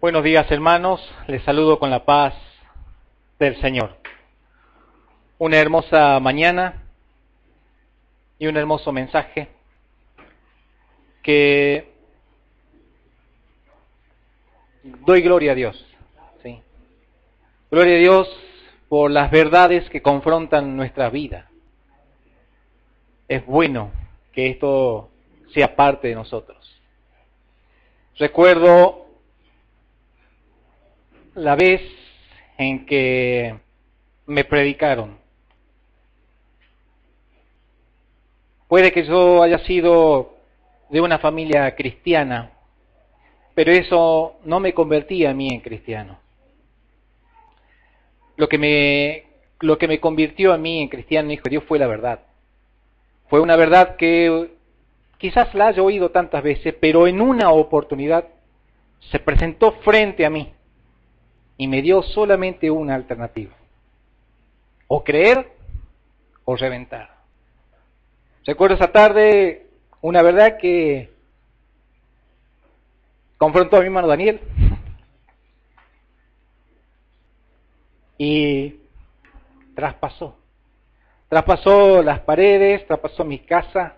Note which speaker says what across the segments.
Speaker 1: Buenos días, hermanos, les saludo con la paz del Señor. Una hermosa mañana y un hermoso mensaje que doy gloria a Dios. ¿Sí? Gloria a Dios por las verdades que confrontan nuestra vida. Es bueno que esto sea parte de nosotros. Recuerdo la vez en que me predicaron. Puede que yo haya sido de una familia cristiana, pero eso no me convertía a mí en cristiano. Lo que me convirtió a mí en cristiano, hijo de Dios, fue la verdad. Fue una verdad que quizás la haya oído tantas veces, pero en una oportunidad se presentó frente a mí y me dio solamente una alternativa: o creer o reventar. Recuerdo esa tarde una verdad que confrontó a mi hermano Daniel y traspasó las paredes, traspasó mi casa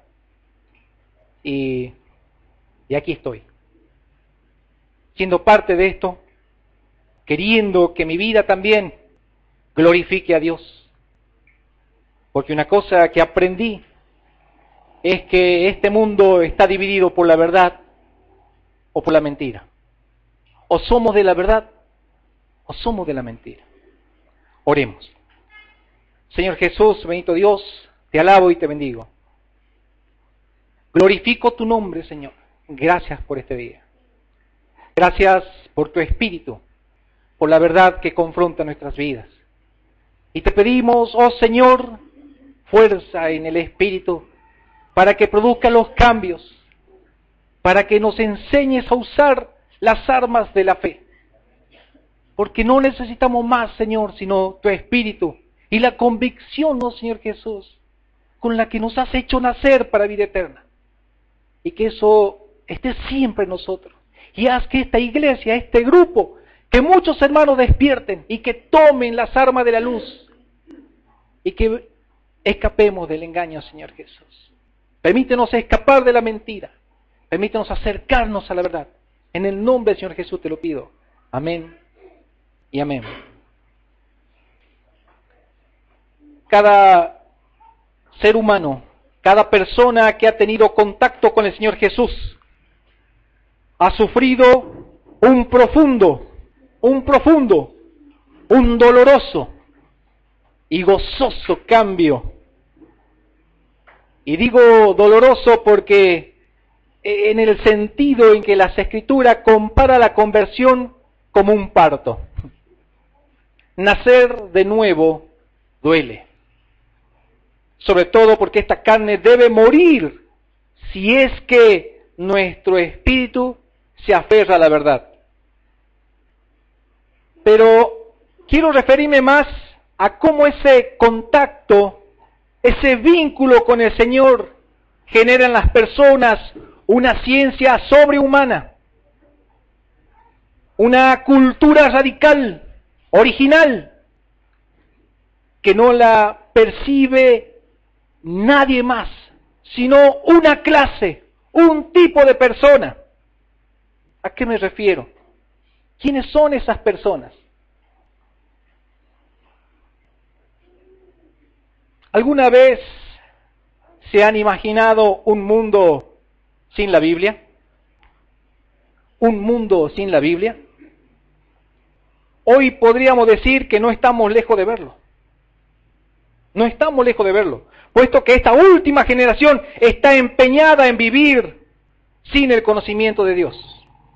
Speaker 1: y aquí estoy, siendo parte de esto, queriendo que mi vida también glorifique a Dios. Porque una cosa que aprendí es que este mundo está dividido por la verdad o por la mentira. O somos de la verdad o somos de la mentira. Oremos. Señor Jesús, bendito Dios, te alabo y te bendigo. Glorifico tu nombre, Señor. Gracias por este día. Gracias por tu Espíritu, por la verdad que confronta nuestras vidas. Y te pedimos, oh Señor, fuerza en el Espíritu para que produzca los cambios, para que nos enseñes a usar las armas de la fe. Porque no necesitamos más, Señor, sino tu Espíritu y la convicción, oh Señor Jesús, con la que nos has hecho nacer para vida eterna. Y que eso esté siempre en nosotros. Y haz que esta iglesia, este grupo, que muchos hermanos despierten y que tomen las armas de la luz y que escapemos del engaño, Señor Jesús. Permítenos escapar de la mentira. Permítenos acercarnos a la verdad. En el nombre del Señor Jesús te lo pido. Amén y amén. Cada ser humano, cada persona que ha tenido contacto con el Señor Jesús, ha sufrido un profundo, un doloroso y gozoso cambio. Y digo doloroso porque en el sentido en que las Escrituras compara la conversión como un parto. Nacer de nuevo duele. Sobre todo porque esta carne debe morir si es que nuestro espíritu se aferra a la verdad. Pero quiero referirme más a cómo ese contacto, ese vínculo con el Señor genera en las personas una ciencia sobrehumana, una cultura radical, original, que no la percibe nadie más, sino una clase, un tipo de persona. ¿A qué me refiero? ¿Quiénes son esas personas? ¿Alguna vez se han imaginado un mundo sin la Biblia? ¿Un mundo sin la Biblia? Hoy podríamos decir que no estamos lejos de verlo. No estamos lejos de verlo, puesto que esta última generación está empeñada en vivir sin el conocimiento de Dios.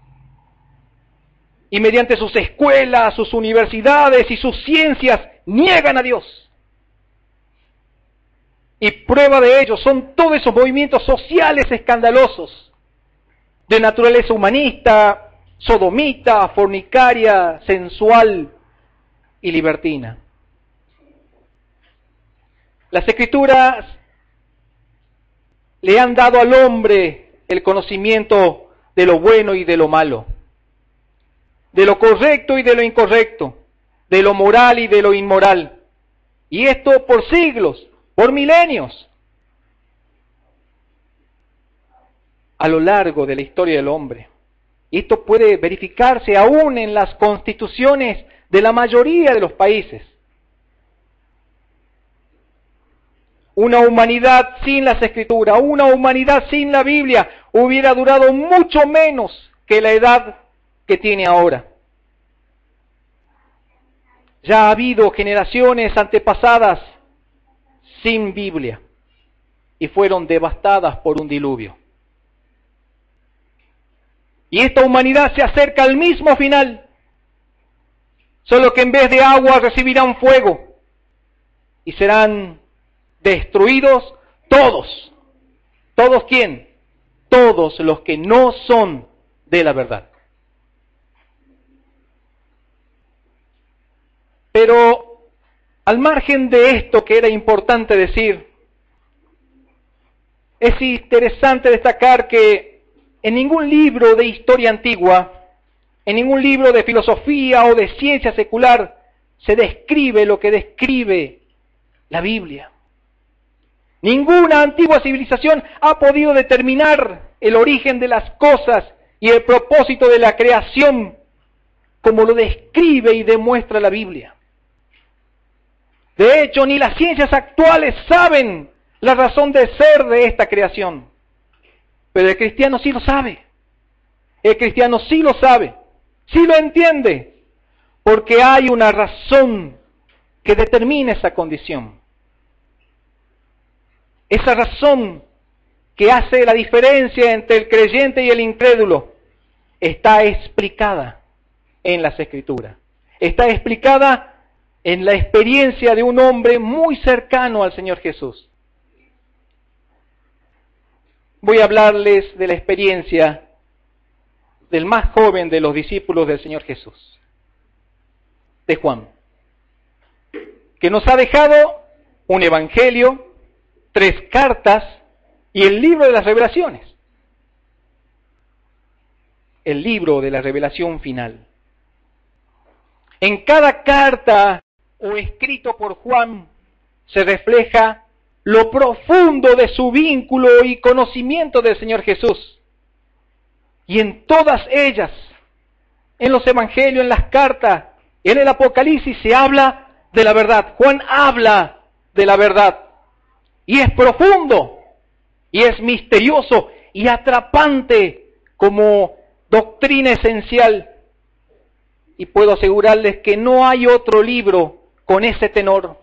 Speaker 1: Y mediante sus escuelas, sus universidades y sus ciencias niegan a Dios. Y prueba de ello son todos esos movimientos sociales escandalosos, de naturaleza humanista, sodomita, fornicaria, sensual y libertina. Las Escrituras le han dado al hombre el conocimiento de lo bueno y de lo malo. de lo correcto y de lo incorrecto, de lo moral y de lo inmoral. Y esto por siglos, por milenios, a lo largo de la historia del hombre. Y esto puede verificarse aún en las constituciones de la mayoría de los países. Una humanidad sin las Escrituras, una humanidad sin la Biblia, hubiera durado mucho menos que la edad que tiene ahora. Ya ha habido generaciones antepasadas sin Biblia y fueron devastadas por un diluvio. Y esta humanidad se acerca al mismo final, solo que en vez de agua recibirán fuego y serán destruidos todos. ¿Todos quién? Todos los que no son de la verdad. Pero al margen de esto que era importante decir, es interesante destacar que en ningún libro de historia antigua, en ningún libro de filosofía o de ciencia secular, se describe lo que describe la Biblia. Ninguna antigua civilización ha podido determinar el origen de las cosas y el propósito de la creación como lo describe y demuestra la Biblia. De hecho, ni las ciencias actuales saben la razón de ser de esta creación. Pero el cristiano sí lo sabe. El cristiano sí lo sabe, sí lo entiende, porque hay una razón que determina esa condición. Esa razón que hace la diferencia entre el creyente y el incrédulo está explicada en las Escrituras. Está explicada en la experiencia de un hombre muy cercano al Señor Jesús. Voy a hablarles de la experiencia del más joven de los discípulos del Señor Jesús, de Juan, que nos ha dejado un evangelio, 3 cartas y el libro de las revelaciones. El libro de la revelación final. En cada carta o escrito por Juan se refleja lo profundo de su vínculo y conocimiento del Señor Jesús. Y en todas ellas, en los evangelios, en las cartas, en el Apocalipsis, se habla de la verdad. Juan habla de la verdad. Y es profundo, y es misterioso, y atrapante como doctrina esencial. Y puedo asegurarles que no hay otro libro con ese tenor,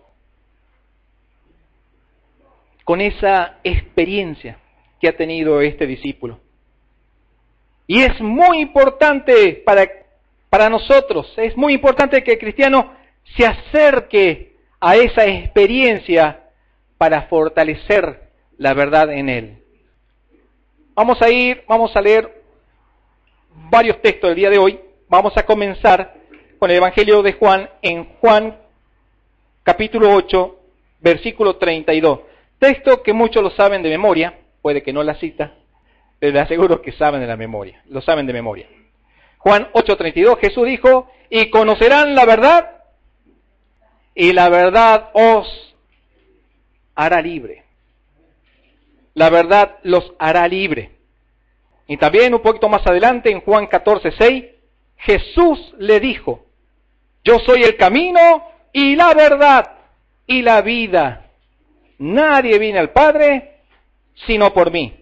Speaker 1: con esa experiencia que ha tenido este discípulo. Y es muy importante para nosotros, es muy importante que el cristiano se acerque a esa experiencia para fortalecer la verdad en él. Vamos a leer varios textos del día de hoy. Vamos a comenzar con el Evangelio de Juan, en Juan capítulo 8, versículo 32. Texto que muchos lo saben de memoria, puede que no la cita, pero les aseguro que saben de la memoria, lo saben de memoria. Juan 8:32, Jesús dijo, y conocerán la verdad, y la verdad os hará libre. La verdad los hará libre. Y también un poquito más adelante, en Juan 14:6, Jesús le dijo, yo soy el camino y la verdad y la vida. Nadie viene al Padre sino por mí.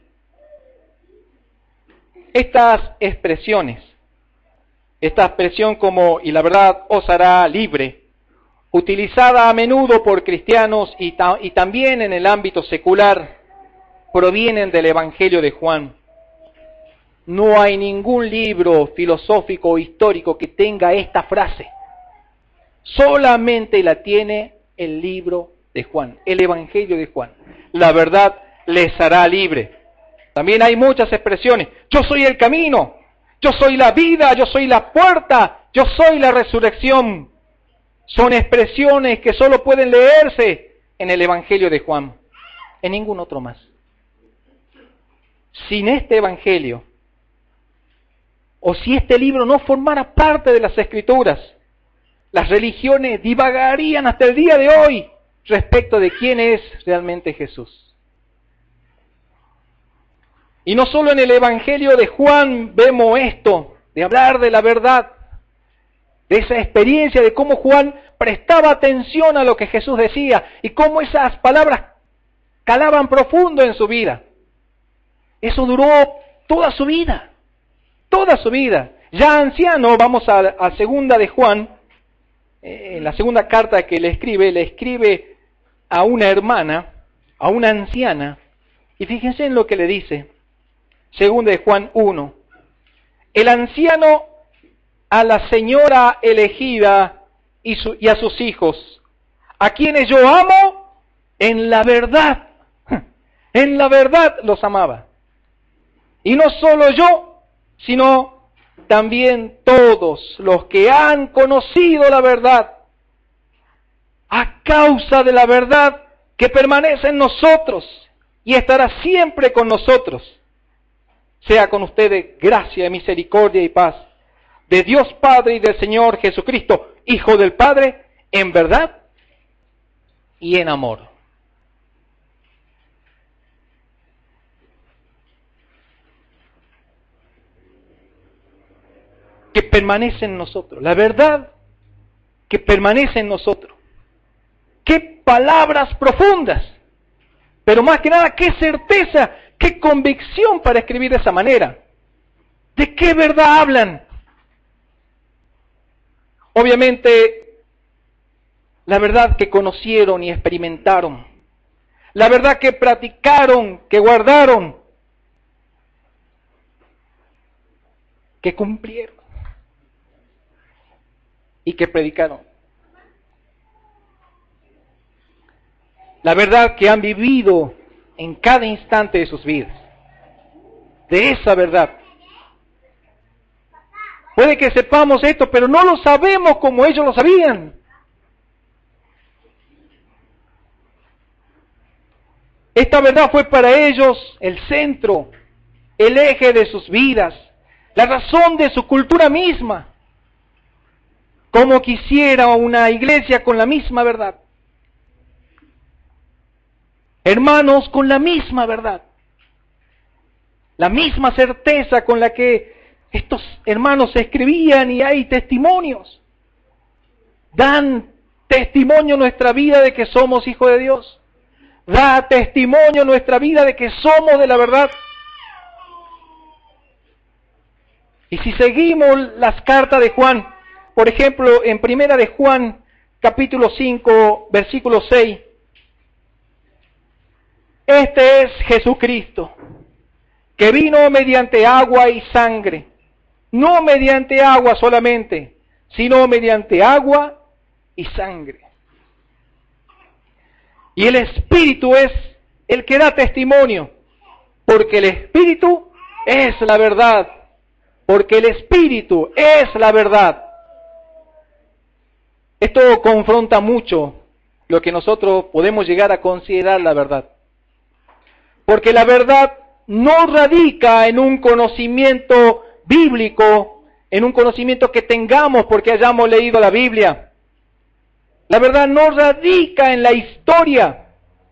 Speaker 1: Estas expresiones, esta expresión como y la verdad os hará libre, utilizada a menudo por cristianos y también en el ámbito secular, provienen del Evangelio de Juan. No hay ningún libro filosófico o histórico que tenga esta frase. Solamente la tiene el libro de Juan, el Evangelio de Juan. La verdad les hará libre. También hay muchas expresiones. Yo soy el camino, yo soy la vida, yo soy la puerta, yo soy la resurrección. Son expresiones que solo pueden leerse en el Evangelio de Juan, en ningún otro más. Sin este Evangelio, o si este libro no formara parte de las Escrituras, las religiones divagarían hasta el día de hoy respecto de quién es realmente Jesús. Y no solo en el Evangelio de Juan vemos esto, de hablar de la verdad, de esa experiencia de cómo Juan prestaba atención a lo que Jesús decía y cómo esas palabras calaban profundo en su vida. Eso duró toda su vida, toda su vida. Ya anciano, vamos a segunda de Juan, en la segunda carta que le escribe a una hermana, a una anciana, y fíjense en lo que le dice. Segunda de Juan 1. El anciano a la señora elegida y a sus hijos, a quienes yo amo, en la verdad los amaba. Y no solo yo, sino también todos los que han conocido la verdad, a causa de la verdad que permanece en nosotros y estará siempre con nosotros. Sea con ustedes gracia, misericordia y paz de Dios Padre y del Señor Jesucristo, Hijo del Padre, en verdad y en amor. Que permanece en nosotros, la verdad que permanece en nosotros. Qué palabras profundas, pero más que nada, qué certeza, qué convicción para escribir de esa manera. ¿De qué verdad hablan? Obviamente, la verdad que conocieron y experimentaron, la verdad que practicaron, que guardaron, que cumplieron y que predicaron. La verdad que han vivido en cada instante de sus vidas. De esa verdad. Puede que sepamos esto, pero no lo sabemos como ellos lo sabían. Esta verdad fue para ellos el centro, el eje de sus vidas, la razón de su cultura misma. Como quisiera una iglesia con la misma verdad. Hermanos con la misma verdad. La misma certeza con la que estos hermanos escribían, y hay testimonios. Dan testimonio nuestra vida de que somos hijos de Dios. Da testimonio nuestra vida de que somos de la verdad. Y si seguimos las cartas de Juan, por ejemplo, en primera de Juan, capítulo 5, versículo 6, este es Jesucristo, que vino mediante agua y sangre, no mediante agua solamente, sino mediante agua y sangre. Y el Espíritu es el que da testimonio, porque el Espíritu es la verdad, porque el Espíritu es la verdad. Esto confronta mucho lo que nosotros podemos llegar a considerar la verdad. Porque la verdad no radica en un conocimiento bíblico, en un conocimiento que tengamos porque hayamos leído la Biblia. La verdad no radica en la historia.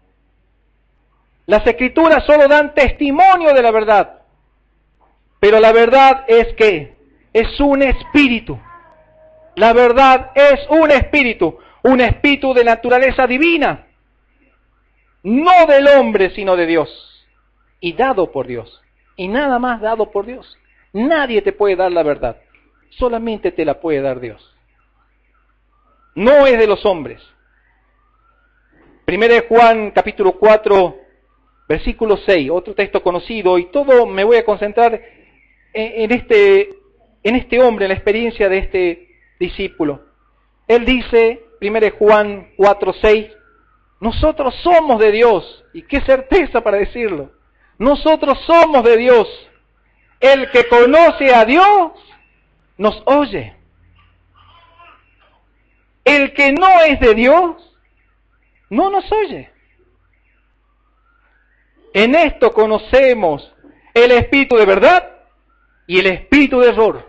Speaker 1: Las Escrituras solo dan testimonio de la verdad. Pero la verdad es que es un espíritu. La verdad es un espíritu de naturaleza divina. No del hombre, sino de Dios. Y dado por Dios. Y nada más dado por Dios. Nadie te puede dar la verdad. Solamente te la puede dar Dios. No es de los hombres. Primera de Juan, capítulo 4, versículo 6. Otro texto conocido. Y todo me voy a concentrar en este hombre, en la experiencia de este discípulo. Él dice, primera de Juan 4, 6, nosotros somos de Dios. Y qué certeza para decirlo. Nosotros somos de Dios. El que conoce a Dios nos oye. El que no es de Dios no nos oye. En esto conocemos el espíritu de verdad y el espíritu de error.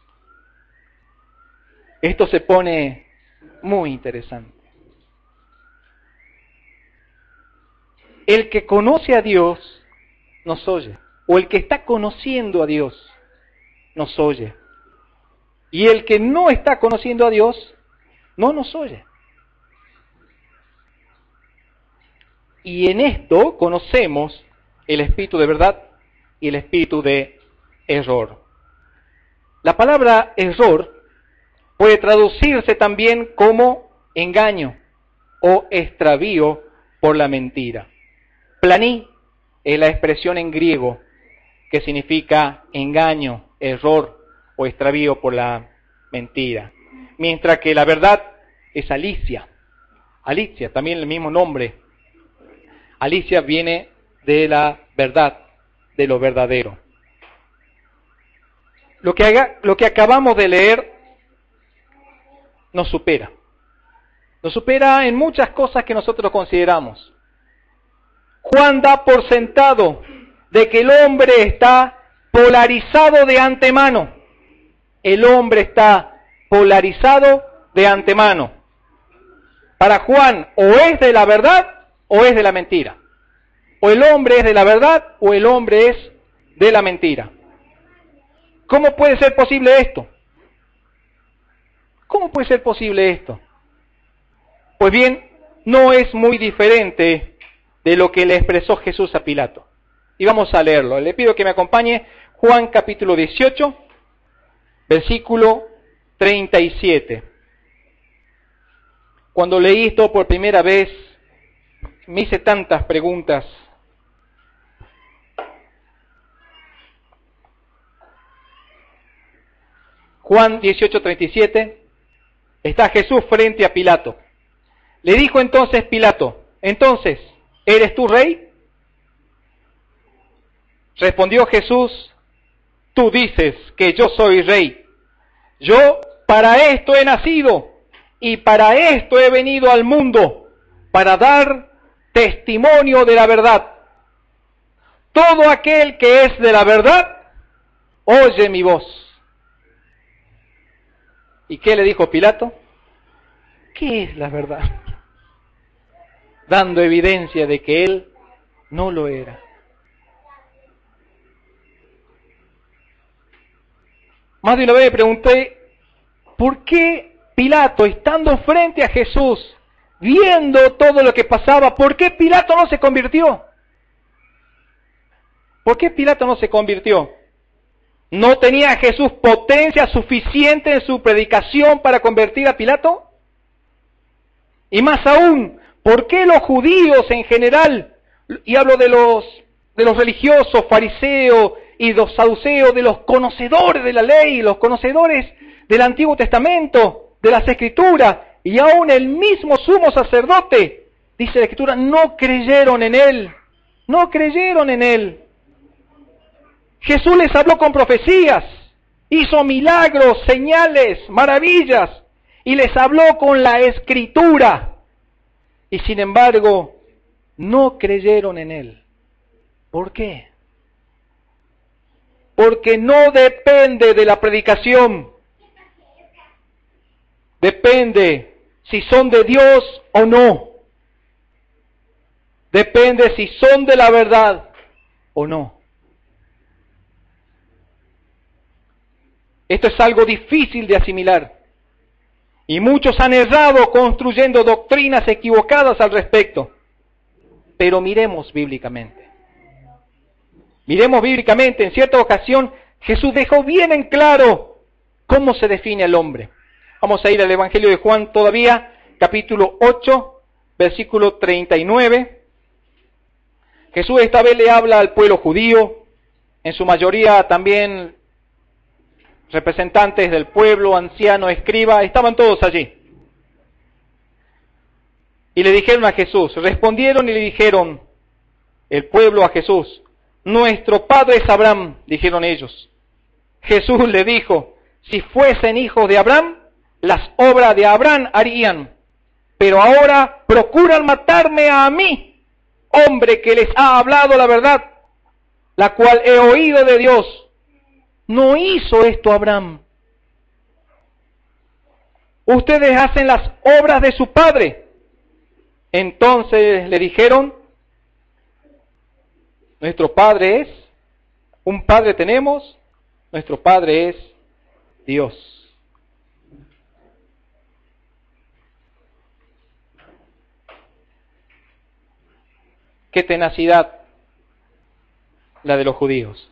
Speaker 1: Esto se pone muy interesante. El que conoce a Dios nos oye, o el que está conociendo a Dios nos oye. Y el que no está conociendo a Dios no nos oye. Y en esto conocemos el espíritu de verdad y el espíritu de error. La palabra error puede traducirse también como engaño o extravío por la mentira. Planí es la expresión en griego que significa engaño, error o extravío por la mentira. Mientras que la verdad es alicia. Alicia, también el mismo nombre. Alicia viene de la verdad, de lo verdadero. Lo que acabamos de leer nos supera. Nos supera en muchas cosas que nosotros consideramos. Juan da por sentado de que el hombre está polarizado de antemano. El hombre está polarizado de antemano. Para Juan, o es de la verdad o es de la mentira. O el hombre es de la verdad o el hombre es de la mentira. ¿Cómo puede ser posible esto? ¿Cómo puede ser posible esto? Pues bien, no es muy diferente de lo que le expresó Jesús a Pilato. Y vamos a leerlo. Le pido que me acompañe Juan capítulo 18, versículo 37. Cuando leí esto por primera vez, me hice tantas preguntas. Juan 18:37, está Jesús frente a Pilato. Le dijo entonces Pilato, entonces, ¿eres tú rey? Respondió Jesús, tú dices que yo soy rey. Yo para esto he nacido y para esto he venido al mundo, para dar testimonio de la verdad. Todo aquel que es de la verdad, oye mi voz. ¿Y qué le dijo Pilato? ¿Qué es la verdad? Dando evidencia de que él no lo era. Más de una vez me pregunté, ¿por qué Pilato, estando frente a Jesús, viendo todo lo que pasaba, por qué Pilato no se convirtió? ¿Por qué Pilato no se convirtió? ¿No tenía Jesús potencia suficiente en su predicación para convertir a Pilato? Y más aún, ¿por qué los judíos en general, y hablo de los religiosos, fariseos y los saduceos, de los conocedores de la ley, los conocedores del Antiguo Testamento, de las Escrituras, y aún el mismo sumo sacerdote, dice la Escritura, no creyeron en él, no creyeron en él? Jesús les habló con profecías, hizo milagros, señales, maravillas, y les habló con la Escritura. Y sin embargo, no creyeron en él. ¿Por qué? Porque no depende de la predicación. Depende si son de Dios o no. Depende si son de la verdad o no. Esto es algo difícil de asimilar. Y muchos han errado construyendo doctrinas equivocadas al respecto. Pero miremos bíblicamente. Miremos bíblicamente, en cierta ocasión Jesús dejó bien en claro cómo se define al hombre. Vamos a ir al Evangelio de Juan todavía, capítulo 8, versículo 39. Jesús esta vez le habla al pueblo judío, en su mayoría también representantes del pueblo, ancianos, escribas, estaban todos allí. Y le dijeron a Jesús, respondieron y le dijeron, el pueblo a Jesús, nuestro padre es Abraham, dijeron ellos. Jesús le dijo, si fuesen hijos de Abraham, las obras de Abraham harían, pero ahora procuran matarme a mí, hombre que les ha hablado la verdad, la cual he oído de Dios. no hizo esto Abraham. Ustedes hacen las obras de su padre. Entonces le dijeron, nuestro padre es, un padre tenemos, nuestro padre es Dios. Qué tenacidad la de los judíos.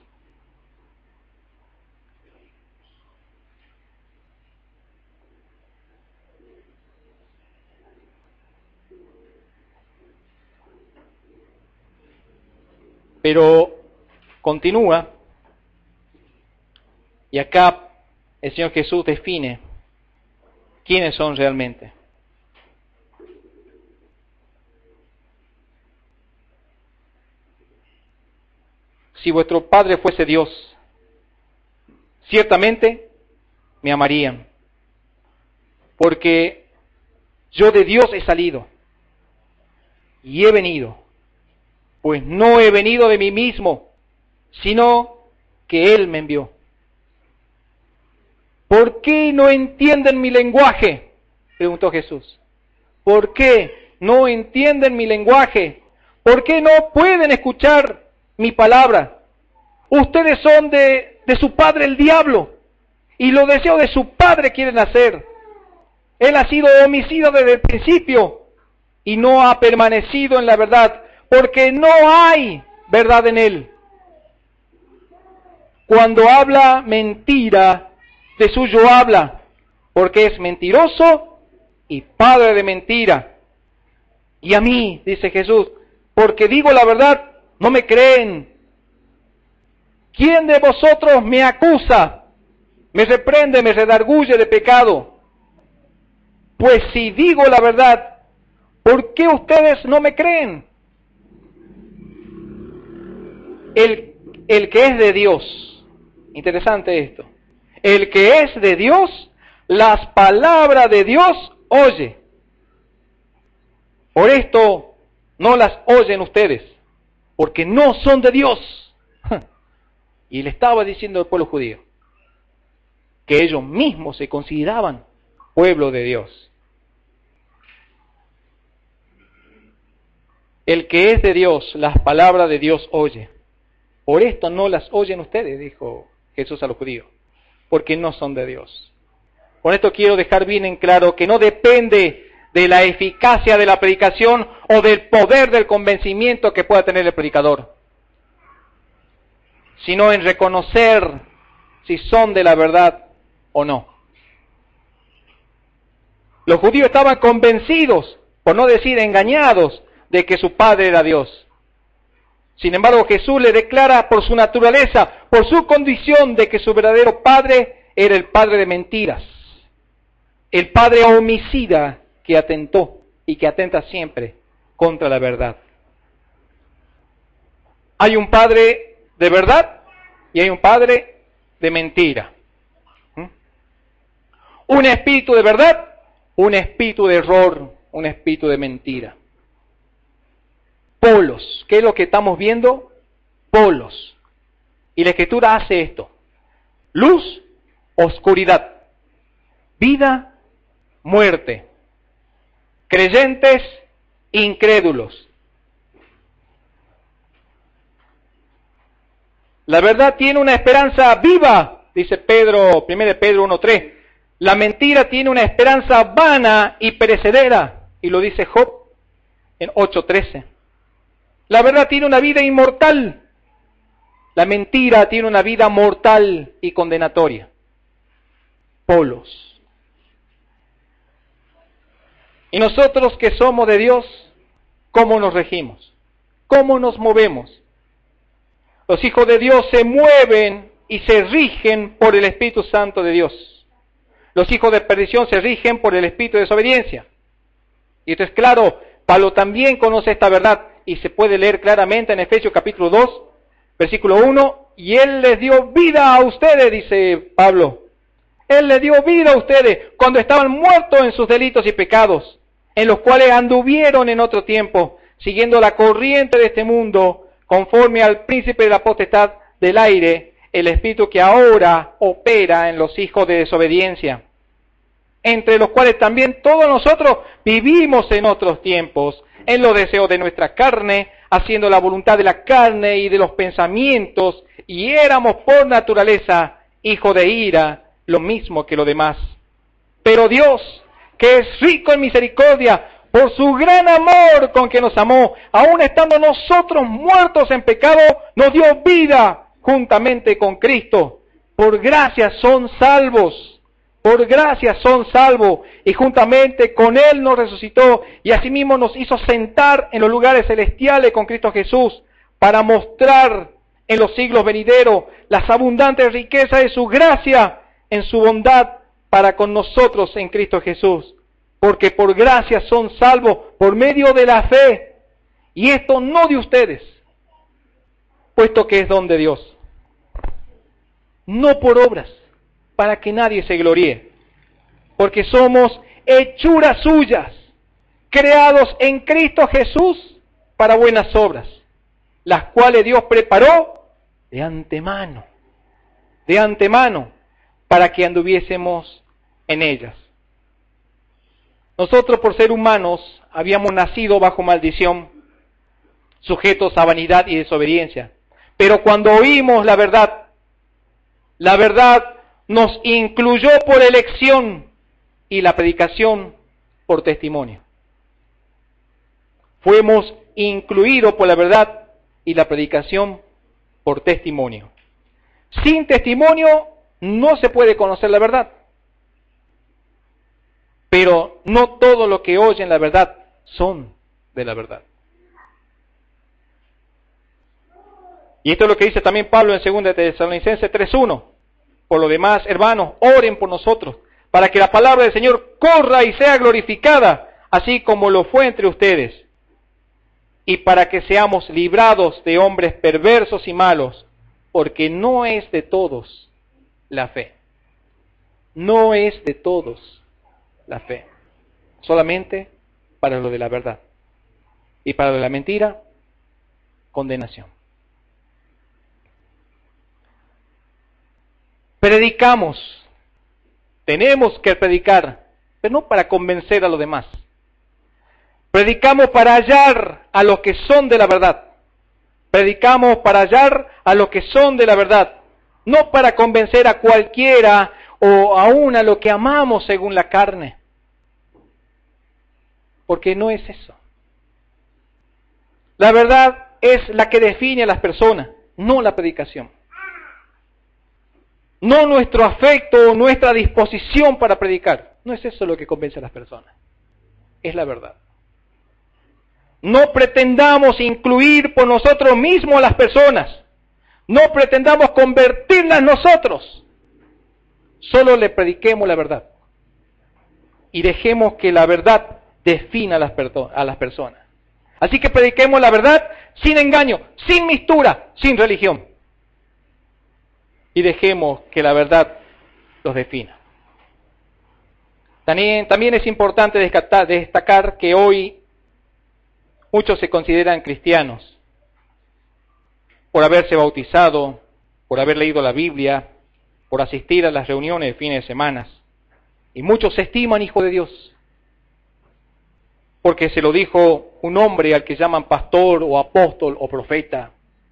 Speaker 1: Pero continúa, y acá el Señor Jesús define quiénes son realmente. Si vuestro Padre fuese Dios, ciertamente me amarían, porque yo de Dios he salido y he venido, pues no he venido de mí mismo, sino que Él me envió. ¿Por qué no entienden mi lenguaje?, preguntó Jesús. ¿Por qué no entienden mi lenguaje? ¿Por qué no pueden escuchar mi palabra? Ustedes son de su padre el diablo, y los deseos de su padre quieren hacer. Él ha sido homicida desde el principio, y no ha permanecido en la verdad, porque no hay verdad en él. Cuando habla mentira, de suyo habla, porque es mentiroso y padre de mentira. Y a mí, dice Jesús, porque digo la verdad, no me creen. ¿Quién de vosotros me acusa, me reprende, me redarguye de pecado? Pues si digo la verdad, ¿por qué ustedes no me creen? El que es de Dios, interesante esto, el que es de Dios, las palabras de Dios oye. Por esto no las oyen ustedes, porque no son de Dios. Y le estaba diciendo al pueblo judío que ellos mismos se consideraban pueblo de Dios. El que es de Dios, las palabras de Dios oye. Por esto no las oyen ustedes, dijo Jesús a los judíos, porque no son de Dios. Con esto quiero dejar bien en claro que no depende de la eficacia de la predicación o del poder del convencimiento que pueda tener el predicador, sino en reconocer si son de la verdad o no. Los judíos estaban convencidos, por no decir engañados, de que su padre era Dios. Sin embargo, Jesús le declara por su naturaleza, por su condición, de que su verdadero padre era el padre de mentiras, el padre homicida que atentó y que atenta siempre contra la verdad. Hay un padre de verdad y hay un padre de mentira. Un espíritu de verdad, un espíritu de error, un espíritu de mentira. Polos. ¿Qué es lo que estamos viendo? Polos. Y la Escritura hace esto. Luz, oscuridad. Vida, muerte. Creyentes, incrédulos. La verdad tiene una esperanza viva, dice Pedro, 1 Pedro 1:3. La mentira tiene una esperanza vana y perecedera, y lo dice Job en 8:13. La verdad tiene una vida inmortal. La mentira tiene una vida mortal y condenatoria. Polos. Y nosotros que somos de Dios, ¿cómo nos regimos? ¿Cómo nos movemos? Los hijos de Dios se mueven y se rigen por el Espíritu Santo de Dios. Los hijos de perdición se rigen por el espíritu de desobediencia. Y esto es claro, Pablo también conoce esta verdad. Y se puede leer claramente en Efesios capítulo 2, versículo 1, y Él les dio vida a ustedes, dice Pablo. Él les dio vida a ustedes cuando estaban muertos en sus delitos y pecados, en los cuales anduvieron en otro tiempo, siguiendo la corriente de este mundo, conforme al príncipe de la potestad del aire, el espíritu que ahora opera en los hijos de desobediencia, entre los cuales también todos nosotros vivimos en otros tiempos, en los deseos de nuestra carne, haciendo la voluntad de la carne y de los pensamientos, y éramos por naturaleza hijos de ira, lo mismo que los demás. Pero Dios, que es rico en misericordia, por su gran amor con que nos amó, aun estando nosotros muertos en pecado, nos dio vida juntamente con Cristo. Por gracia son salvos. Por gracia son salvos, y juntamente con Él nos resucitó, y asimismo nos hizo sentar en los lugares celestiales con Cristo Jesús, para mostrar en los siglos venideros las abundantes riquezas de su gracia en su bondad para con nosotros en Cristo Jesús. Porque por gracia son salvos por medio de la fe, y esto no de ustedes, puesto que es don de Dios, no por obras, para que nadie se gloríe, porque somos hechuras suyas, creados en Cristo Jesús para buenas obras, las cuales Dios preparó de antemano, para que anduviésemos en ellas. Nosotros, por ser humanos, habíamos nacido bajo maldición, sujetos a vanidad y desobediencia, pero cuando oímos la verdad nos incluyó por elección y la predicación por testimonio. Fuimos incluidos por la verdad y la predicación por testimonio. Sin testimonio no se puede conocer la verdad. Pero no todo lo que oyen la verdad son de la verdad. Y esto es lo que dice también Pablo en 2 Tesalonicenses 3:1. Por lo demás, hermanos, oren por nosotros, para que la palabra del Señor corra y sea glorificada, así como lo fue entre ustedes, y para que seamos librados de hombres perversos y malos, porque no es de todos la fe. No es de todos la fe. Solamente para lo de la verdad. Y para lo de la mentira, condenación. Predicamos, tenemos que predicar, pero no para convencer a los demás. Predicamos para hallar a los que son de la verdad. Predicamos para hallar a los que son de la verdad, no para convencer a cualquiera o aún a lo que amamos según la carne. Porque no es eso. La verdad es la que define a las personas, no la predicación. No nuestro afecto o nuestra disposición para predicar. No es eso lo que convence a las personas. Es la verdad. No pretendamos incluir por nosotros mismos a las personas. No pretendamos convertirlas nosotros. Solo le prediquemos la verdad. Y dejemos que la verdad defina a las personas. Así que prediquemos la verdad sin engaño, sin mistura, sin religión. Y dejemos que la verdad los defina. También es importante destacar que hoy muchos se consideran cristianos por haberse bautizado, por haber leído la Biblia, por asistir a las reuniones de fines de semana. Y muchos se estiman hijos de Dios, porque se lo dijo un hombre al que llaman pastor o apóstol o profeta.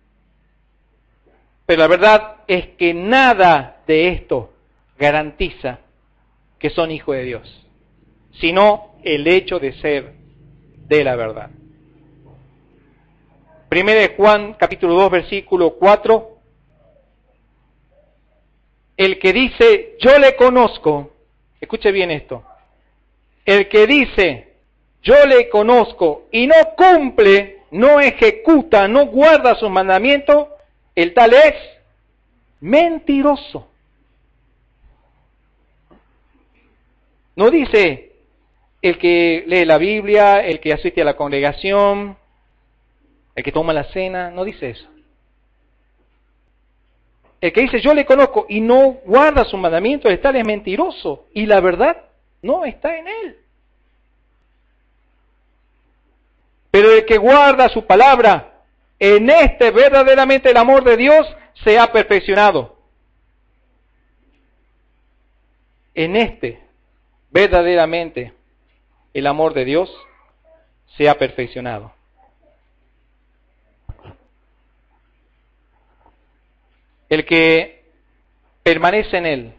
Speaker 1: Pero la verdad es que nada de esto garantiza que son hijos de Dios, sino el hecho de ser de la verdad. 1 Juan capítulo 2 versículo 4. El que dice, yo le conozco, escuche bien esto, el que dice, yo le conozco y no cumple, no ejecuta, no guarda sus mandamientos, el tal es mentiroso. No dice el que lee la Biblia, el que asiste a la congregación, el que toma la cena, no dice eso. El que dice yo le conozco y no guarda sus mandamientos, el tal es mentiroso y la verdad no está en él. Pero el que guarda su palabra, En este verdaderamente el amor de Dios se ha perfeccionado. En este verdaderamente el amor de Dios se ha perfeccionado. El que permanece en Él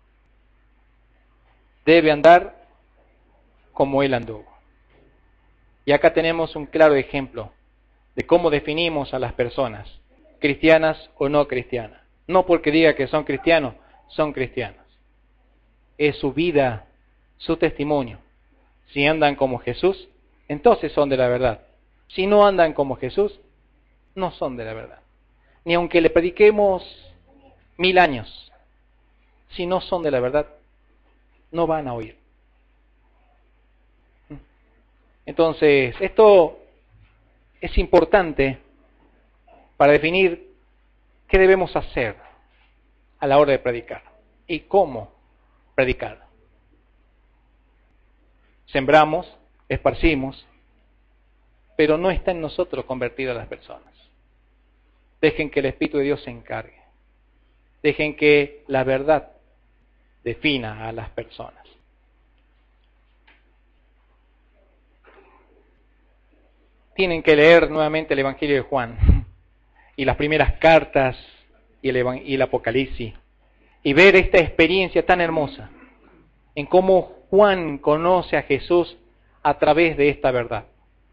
Speaker 1: debe andar como Él anduvo. Y acá tenemos un claro ejemplo de cómo definimos a las personas, cristianas o no cristianas. No porque diga que son cristianos, son cristianos. Es su vida, su testimonio. Si andan como Jesús, entonces son de la verdad. Si no andan como Jesús, no son de la verdad. Ni aunque le prediquemos 1000 años, si no son de la verdad, no van a oír. Entonces, esto es importante para definir qué debemos hacer a la hora de predicar y cómo predicar. Sembramos, esparcimos, pero no está en nosotros convertir a las personas. Dejen que el Espíritu de Dios se encargue. Dejen que la verdad defina a las personas. Tienen que leer nuevamente el Evangelio de Juan y las primeras cartas y el Apocalipsis y ver esta experiencia tan hermosa en cómo Juan conoce a Jesús a través de esta verdad.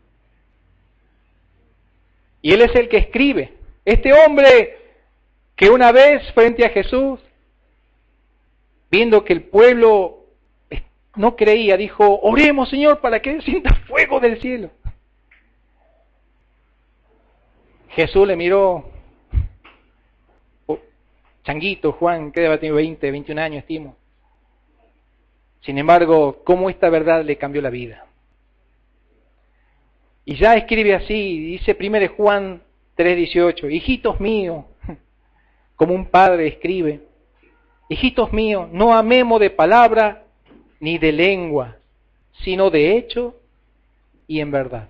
Speaker 1: Y él es el que escribe. Este hombre que una vez frente a Jesús, viendo que el pueblo no creía, dijo, oremos Señor para que Él sienta fuego del cielo. Jesús le miró, changuito Juan, que debe tener 20, 21 años, estimo. Sin embargo, cómo esta verdad le cambió la vida. Y ya escribe así, dice 1 Juan 3:18, hijitos míos, como un padre escribe, hijitos míos, no amemos de palabra ni de lengua, sino de hecho y en verdad.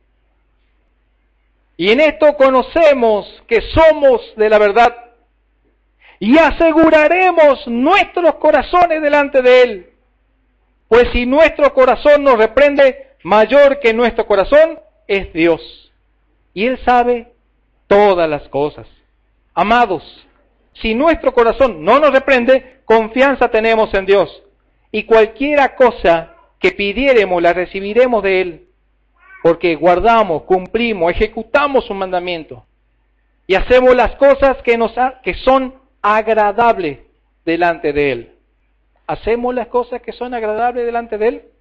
Speaker 1: Y en esto conocemos que somos de la verdad y aseguraremos nuestros corazones delante de Él. Pues si nuestro corazón nos reprende, mayor que nuestro corazón es Dios. Y Él sabe todas las cosas. Amados, si nuestro corazón no nos reprende, confianza tenemos en Dios. Y cualquiera cosa que pidiéremos la recibiremos de Él. Porque guardamos, cumplimos, ejecutamos su mandamiento. Y hacemos las cosas que son agradables delante de Él. ¿Hacemos las cosas que son agradables delante de Él?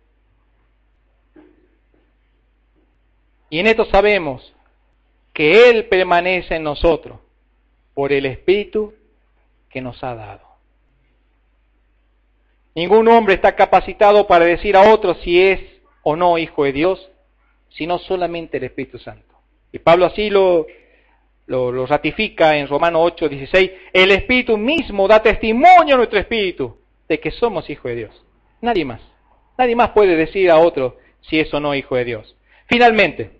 Speaker 1: Y en esto sabemos que Él permanece en nosotros por el Espíritu que nos ha dado. Ningún hombre está capacitado para decir a otro si es o no hijo de Dios, sino solamente el Espíritu Santo. Y Pablo así lo ratifica en Romanos 8:16. El Espíritu mismo da testimonio a nuestro espíritu de que somos hijos de Dios. Nadie más. Nadie más puede decir a otro si es o no hijo de Dios. Finalmente,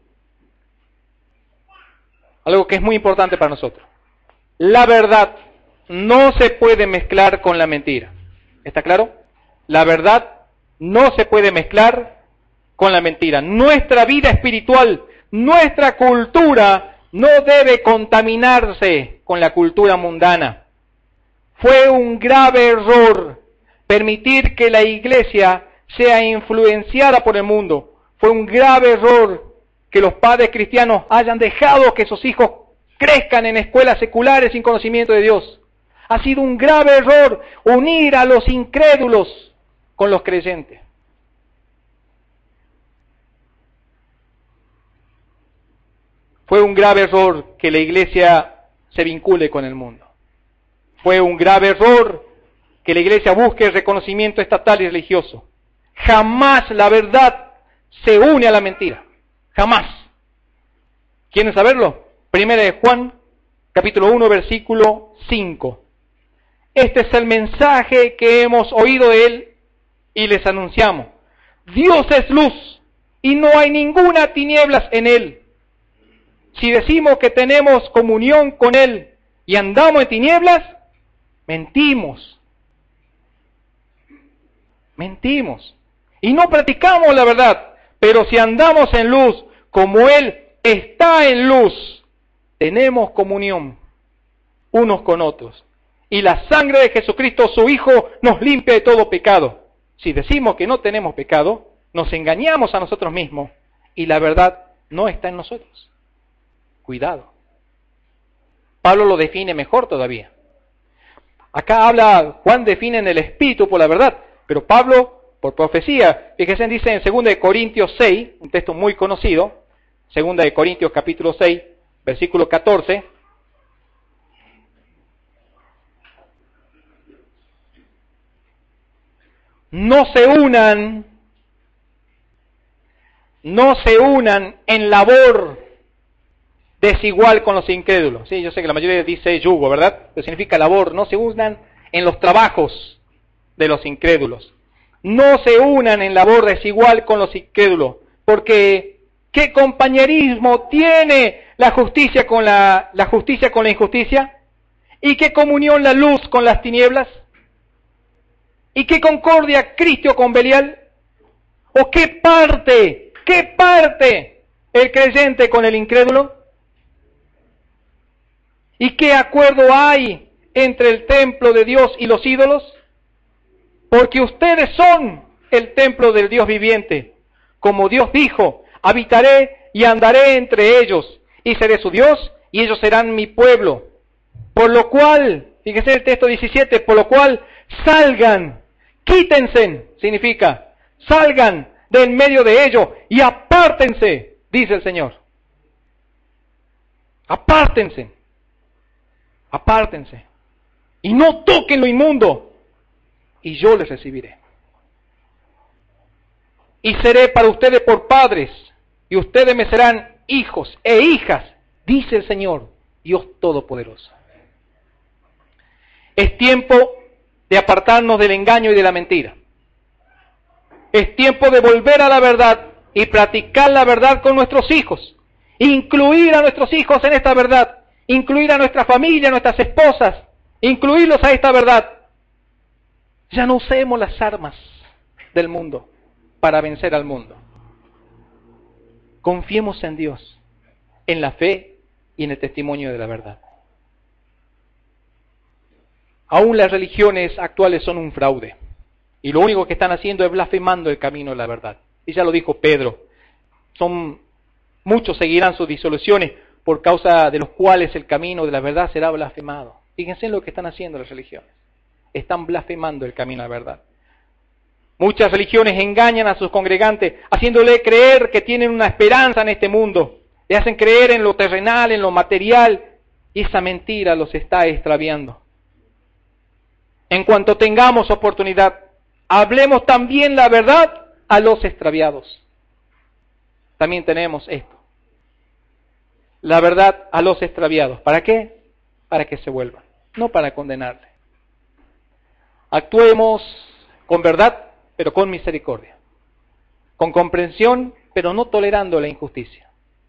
Speaker 1: algo que es muy importante para nosotros. La verdad no se puede mezclar con la mentira. ¿Está claro? La verdad no se puede mezclar con la mentira. Nuestra vida espiritual, nuestra cultura no debe contaminarse con la cultura mundana. Fue un grave error permitir que la iglesia sea influenciada por el mundo. Fue un grave error que los padres cristianos hayan dejado que sus hijos crezcan en escuelas seculares sin conocimiento de Dios. Ha sido un grave error unir a los incrédulos con los creyentes. Fue un grave error que la iglesia se vincule con el mundo. Fue un grave error que la iglesia busque el reconocimiento estatal y religioso. Jamás la verdad se une a la mentira. Jamás. ¿Quieren saberlo? 1 Juan, capítulo 1, versículo 5. Este es el mensaje que hemos oído de Él y les anunciamos. Dios es luz y no hay ninguna tinieblas en Él. Si decimos que tenemos comunión con Él y andamos en tinieblas, mentimos. Mentimos. Y no practicamos la verdad. Pero si andamos en luz, como Él está en luz, tenemos comunión unos con otros. Y la sangre de Jesucristo, su Hijo, nos limpia de todo pecado. Si decimos que no tenemos pecado, nos engañamos a nosotros mismos y la verdad no está en nosotros. Cuidado. Pablo lo define mejor todavía. Acá Juan define en el Espíritu por la verdad, pero Pablo por profecía. Fíjense, dice en 2 Corintios 6, un texto muy conocido, 2 Corintios capítulo 6, versículo 14. No se unan en labor desigual con los incrédulos. Sí, yo sé que la mayoría dice yugo, ¿verdad? Pero significa labor. No se unan en los trabajos de los incrédulos. No se unan en labor desigual con los incrédulos. Porque, ¿qué compañerismo tiene la justicia con la injusticia? ¿Y qué comunión la luz con las tinieblas? ¿Y qué concordia Cristo con Belial? ¿O qué parte el creyente con el incrédulo? ¿Y qué acuerdo hay entre el templo de Dios y los ídolos? Porque ustedes son el templo del Dios viviente. Como Dios dijo, habitaré y andaré entre ellos, y seré su Dios, y ellos serán mi pueblo. Por lo cual, fíjense el texto 17, por lo cual salgan, quítense, significa, salgan de en medio de ellos y apártense, dice el Señor. Apártense. Apártense. Y no toquen lo inmundo, y yo les recibiré. Y seré para ustedes por padres, y ustedes me serán hijos e hijas, dice el Señor, Dios Todopoderoso. Es tiempo de apartarnos del engaño y de la mentira. Es tiempo de volver a la verdad y practicar la verdad con nuestros hijos. Incluir a nuestros hijos en esta verdad. Incluir a nuestra familia, a nuestras esposas. Incluirlos a esta verdad. Ya no usemos las armas del mundo para vencer al mundo. Confiemos en Dios, en la fe y en el testimonio de la verdad. Aún las religiones actuales son un fraude. Y lo único que están haciendo es blasfemando el camino de la verdad. Y ya lo dijo Pedro. Muchos seguirán sus disoluciones por causa de los cuales el camino de la verdad será blasfemado. Fíjense en lo que están haciendo las religiones. Están blasfemando el camino de la verdad. Muchas religiones engañan a sus congregantes, haciéndole creer que tienen una esperanza en este mundo. Le hacen creer en lo terrenal, en lo material. Y esa mentira los está extraviando. En cuanto tengamos oportunidad, hablemos también la verdad a los extraviados. También tenemos esto. La verdad a los extraviados. ¿Para qué? Para que se vuelvan, no para condenarle. Actuemos con verdad, pero con misericordia. Con comprensión, pero no tolerando la injusticia.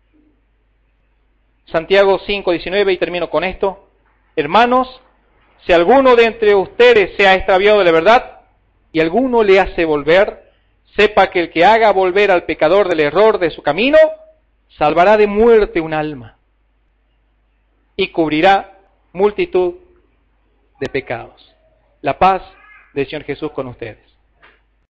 Speaker 1: Santiago 5:19, y termino con esto. Hermanos, si alguno de entre ustedes se ha extraviado de la verdad, y alguno le hace volver, sepa que el que haga volver al pecador del error de su camino, salvará de muerte un alma, y cubrirá multitud de pecados. La paz del Señor Jesús con ustedes.